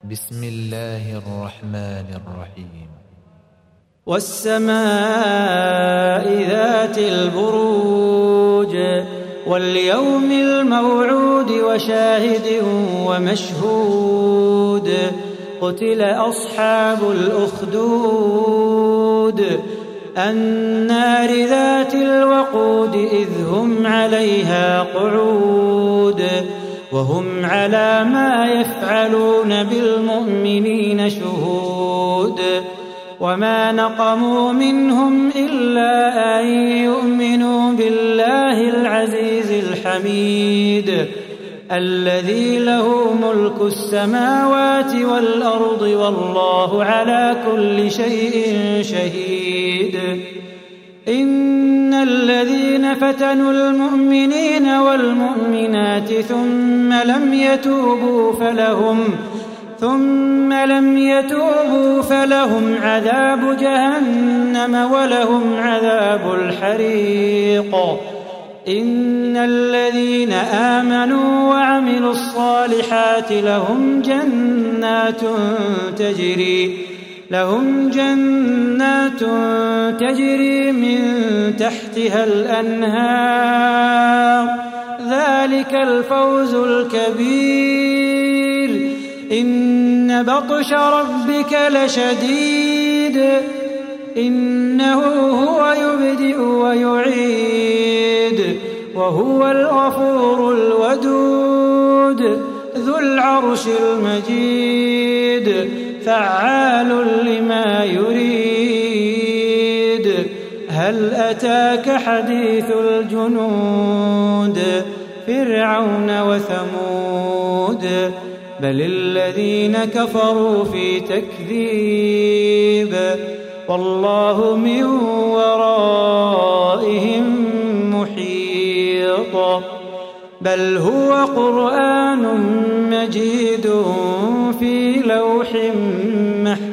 بسم الله الرحمن الرحيم. والسماء ذات البروج واليوم الموعود وشاهد ومشهود قتل أصحاب الأخدود النار ذات الوقود إذ هم عليها قعود وهم على ما يفعلون بالمؤمنين شهود وما نقموا منهم إلا أن يؤمنوا بالله العزيز الحميد الذي له ملك السماوات والأرض والله على كل شيء شهيد. إن الذين فتنوا المؤمنين والمؤمنات ثم لم يتوبوا فلهم عذاب جهنم ولهم عذاب الحريق. إن الذين آمنوا وعملوا الصالحات لهم جنات تجري من تحتها الأنهار ذلك الفوز الكبير. إن بطش ربك لشديد إنه هو يبدئ ويعيد وهو الغفور الودود ذو العرش المجيد فعال لما يريد. هل أتاك حديث الجنود فرعون وثمود بل الذين كفروا في تكذيب والله من ورائهم محيط. بل هو قرآن مجيد في لوح محفوظ.